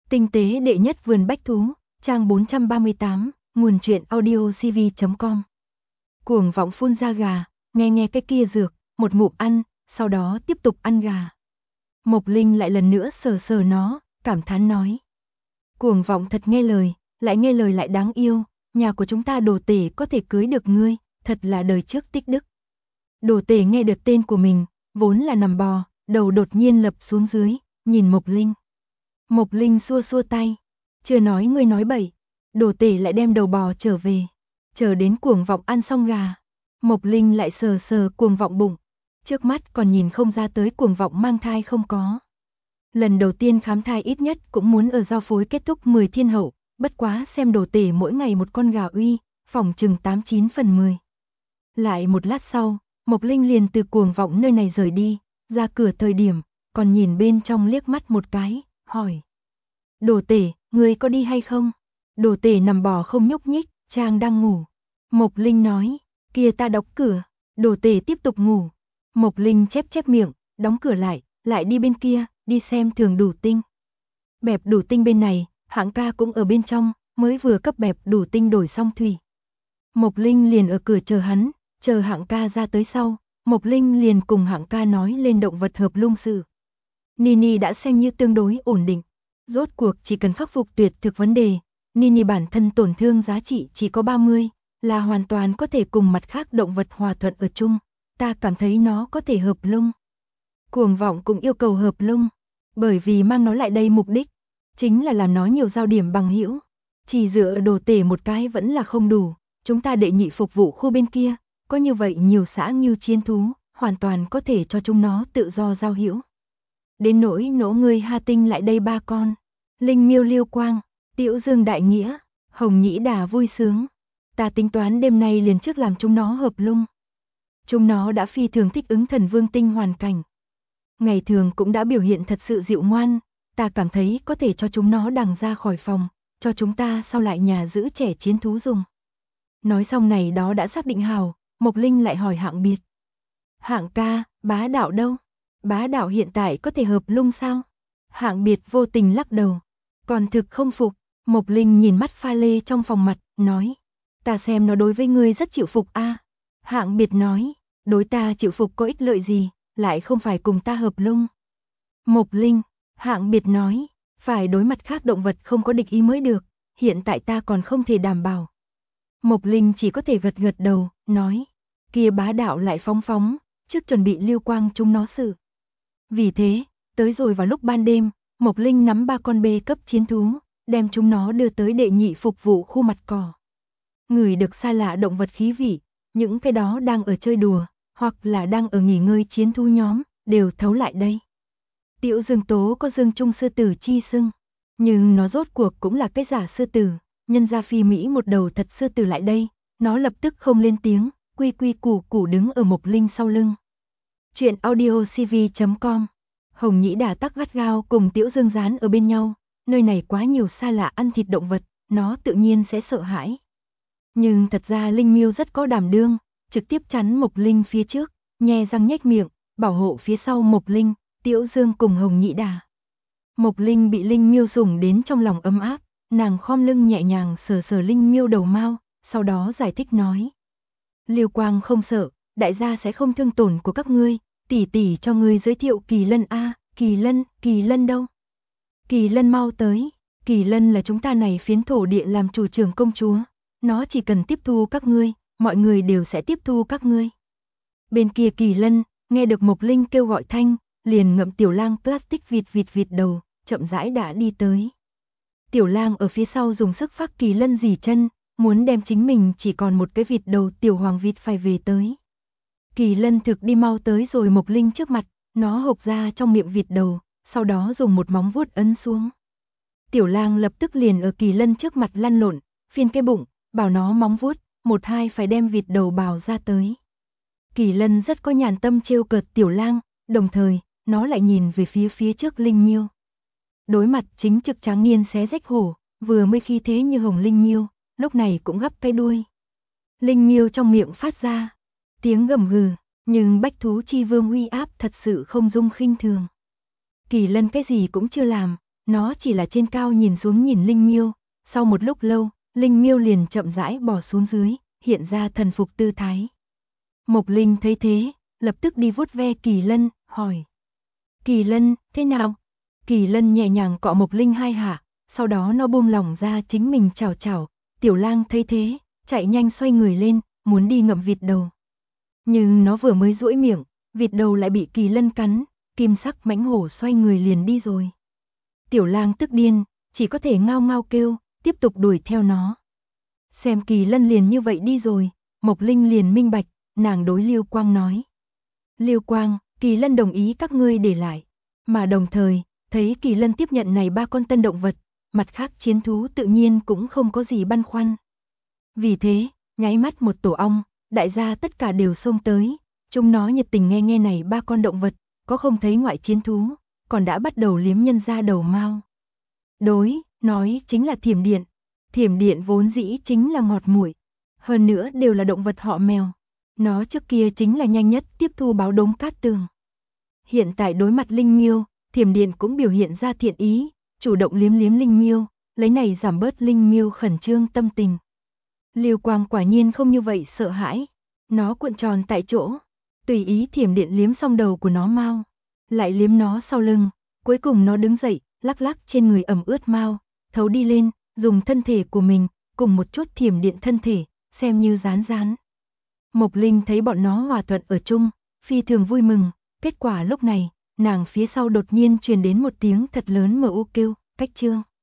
Tinh tế đệ nhất vườn bách thú, trang 438, nguồn truyện audiocv.com. Cuồng vọng phun ra gà, nghe cái kia dược, một ngụm ăn, sau đó tiếp tục ăn gà. Mộc Linh lại lần nữa sờ nó, cảm thán nói. Cuồng vọng thật nghe lời lại đáng yêu, nhà của chúng ta Đồ Tể có thể cưới được ngươi, thật là đời trước tích đức. Đồ Tể nghe được tên của mình, vốn là nằm bò, đầu đột nhiên lập xuống dưới, nhìn Mộc Linh. Mộc Linh xua tay, chưa nói ngươi nói bậy. Đồ Tể lại đem đầu bò trở về, chờ đến cuồng vọng ăn xong gà. Mộc Linh lại sờ cuồng vọng bụng, trước mắt còn nhìn không ra tới cuồng vọng mang thai không có. Lần đầu tiên khám thai ít nhất cũng muốn ở giao phối kết thúc 10 thiên hậu, bất quá xem Đồ Tể mỗi ngày một con gà uy, phỏng chừng 8-9 phần 10. Lại một lát sau, Mộc Linh liền từ cuồng vọng nơi này rời đi, ra cửa thời điểm, còn nhìn bên trong liếc mắt một cái, hỏi. Đồ Tể, ngươi có đi hay không? Đồ Tể nằm bò không nhúc nhích, chàng đang ngủ. Mộc Linh nói, kia ta đóng cửa. Đồ Tể tiếp tục ngủ. Mộc Linh chép miệng, đóng cửa lại đi bên kia, đi xem Thường Đủ Tinh. Bẹp Đủ Tinh bên này, Hạng ca cũng ở bên trong, mới vừa cấp bẹp Đủ Tinh đổi xong thủy. Mộc Linh liền ở cửa chờ hắn, chờ Hạng ca ra tới sau, Mộc Linh liền cùng Hạng ca nói lên động vật hợp lung sự. Nini đã xem như tương đối ổn định. Rốt cuộc chỉ cần khắc phục tuyệt thực vấn đề, Nini bản thân tổn thương giá trị chỉ có 30, là hoàn toàn có thể cùng mặt khác động vật hòa thuận ở chung, ta cảm thấy nó có thể hợp lung. Cuồng vọng cũng yêu cầu hợp lung, bởi vì mang nó lại đây mục đích, chính là làm nó nhiều giao điểm bằng hữu. Chỉ dựa Đồ Tể một cái vẫn là không đủ, chúng ta đệ nhị phục vụ khu bên kia, có như vậy nhiều xã như chiến thú, hoàn toàn có thể cho chúng nó tự do giao hữu. Đến nỗi nỗ ngươi Ha Tinh lại đây 3 con, Linh Miêu Liêu Quang, Tiểu Dương Đại Nghĩa, Hồng Nhĩ Đà vui sướng. Ta tính toán đêm nay liền trước làm chúng nó hợp lung. Chúng nó đã phi thường thích ứng Thần Vương Tinh hoàn cảnh. Ngày thường cũng đã biểu hiện thật sự dịu ngoan, ta cảm thấy có thể cho chúng nó đằng ra khỏi phòng, cho chúng ta sau lại nhà giữ trẻ chiến thú dùng. Nói xong này đó đã xác định hào, Mộc Linh lại hỏi Hạng Biệt. Hạng ca, bá đạo đâu? Bá đạo hiện tại có thể hợp lung sao? Hạng Biệt vô tình lắc đầu, còn thực không phục. Mộc Linh nhìn mắt pha lê trong phòng mặt, nói, ta xem nó đối với ngươi rất chịu phục a. Hạng Biệt nói, đối ta chịu phục có ích lợi gì, lại không phải cùng ta hợp lung. Mộc Linh, Hạng Biệt nói, phải đối mặt khác động vật không có địch ý mới được, hiện tại ta còn không thể đảm bảo. Mộc Linh chỉ có thể gật đầu, nói, kia bá đạo lại phóng, trước chuẩn bị Liêu Quang chúng nó xử. Vì thế, tới rồi vào lúc ban đêm, Mộc Linh nắm 3 con B cấp chiến thú, đem chúng nó đưa tới đệ nhị phục vụ khu mặt cỏ. Người được xa lạ động vật khí vị, những cái đó đang ở chơi đùa, hoặc là đang ở nghỉ ngơi chiến thú nhóm, đều thấu lại đây. Tiểu Dương Tố có Dương Trung sư tử chi xưng, nhưng nó rốt cuộc cũng là cái giả sư tử, nhân ra phi Mỹ một đầu thật sư tử lại đây, nó lập tức không lên tiếng, quy củ đứng ở Mộc Linh sau lưng. Chuyện audiocv.com. Hồng Nhĩ Đà tắc gắt gao cùng Tiểu Dương dán ở bên nhau, nơi này quá nhiều xa lạ ăn thịt động vật, nó tự nhiên sẽ sợ hãi. Nhưng thật ra Linh Miêu rất có đảm đương, trực tiếp chắn Mộc Linh phía trước, nhe răng nhếch miệng, bảo hộ phía sau Mộc Linh, Tiểu Dương cùng Hồng Nhĩ Đà. Mộc Linh bị Linh Miêu sủng đến trong lòng ấm áp, nàng khom lưng nhẹ nhàng sờ Linh Miêu đầu mao, sau đó giải thích nói. Liêu Quang không sợ, đại gia sẽ không thương tổn của các ngươi, tỷ cho ngươi giới thiệu Kỳ Lân a. Kỳ Lân đâu? Kỳ Lân mau tới, Kỳ Lân là chúng ta này phiến thổ địa làm chủ trưởng công chúa, nó chỉ cần tiếp thu các ngươi, mọi người đều sẽ tiếp thu các ngươi. Bên kia Kỳ Lân, nghe được Mộc Linh kêu gọi thanh, liền ngậm Tiểu Lang plastic vịt đầu, chậm rãi đã đi tới. Tiểu Lang ở phía sau dùng sức phác Kỳ Lân dì chân, muốn đem chính mình chỉ còn một cái vịt đầu tiểu hoàng vịt phải về tới. Kỳ Lân thực đi mau tới rồi Mộc Linh trước mặt, nó hộc ra trong miệng vịt đầu, sau đó dùng một móng vuốt ấn xuống. Tiểu Lang lập tức liền ở Kỳ Lân trước mặt lăn lộn, phiên cái bụng, bảo nó móng vuốt, 1-2 phải đem vịt đầu bào ra tới. Kỳ Lân rất có nhàn tâm trêu cợt Tiểu Lang, đồng thời, nó lại nhìn về phía trước Linh Miêu. Đối mặt chính trực tráng niên xé rách hổ, vừa mới khi thế như hồng Linh Miêu, lúc này cũng gắp cái đuôi. Linh Miêu trong miệng phát ra tiếng gầm gừ, nhưng bách thú chi vương uy áp thật sự không dung khinh thường. Kỳ Lân cái gì cũng chưa làm, Nó chỉ là trên cao nhìn xuống nhìn Linh Miêu, sau một lúc lâu, Linh Miêu liền chậm rãi bò xuống dưới, hiện ra thần phục tư thái. Mộc Linh thấy thế, lập tức đi vuốt ve Kỳ Lân, hỏi. Kỳ Lân, thế nào? Kỳ Lân nhẹ nhàng cọ Mộc Linh hai hạ, sau đó nó buông lỏng ra chính mình chào chào. Tiểu Lang thấy thế, chạy nhanh xoay người lên, muốn đi ngậm vịt đầu. Nhưng nó vừa mới duỗi miệng, vịt đầu lại bị Kỳ Lân cắn, kim sắc mãnh hổ xoay người liền đi rồi. Tiểu Lang tức điên, chỉ có thể ngao ngao kêu, tiếp tục đuổi theo nó. Xem Kỳ Lân liền như vậy đi rồi, Mộc Linh liền minh bạch, nàng đối Lưu Quang nói. Lưu Quang, Kỳ Lân đồng ý các ngươi để lại, mà đồng thời, thấy Kỳ Lân tiếp nhận này 3 con tân động vật, mặt khác chiến thú tự nhiên cũng không có gì băn khoăn. Vì thế, nháy mắt một tổ ong, đại gia tất cả đều xông tới, chúng nó nhiệt tình nghe nghe này 3 con động vật, có không thấy ngoại chiến thú, còn đã bắt đầu liếm nhân ra đầu mao. Đối, nói chính là thiểm điện. Thiểm điện vốn dĩ chính là ngọt muội, hơn nữa đều là động vật họ mèo. Nó trước kia chính là nhanh nhất tiếp thu báo đống cát tường. Hiện tại đối mặt Linh Miêu, thiểm điện cũng biểu hiện ra thiện ý, chủ động liếm liếm Linh Miêu, lấy này giảm bớt Linh Miêu khẩn trương tâm tình. Lưu Quang quả nhiên không như vậy sợ hãi, nó cuộn tròn tại chỗ, tùy ý thiểm điện liếm xong đầu của nó mao, lại liếm nó sau lưng, cuối cùng nó đứng dậy, lắc lắc trên người ẩm ướt mao, thấu đi lên, dùng thân thể của mình, cùng một chút thiểm điện thân thể, xem như dán dán. Mộc Linh thấy bọn nó hòa thuận ở chung, phi thường vui mừng, kết quả lúc này, nàng phía sau đột nhiên truyền đến một tiếng thật lớn mu kêu, cách chương.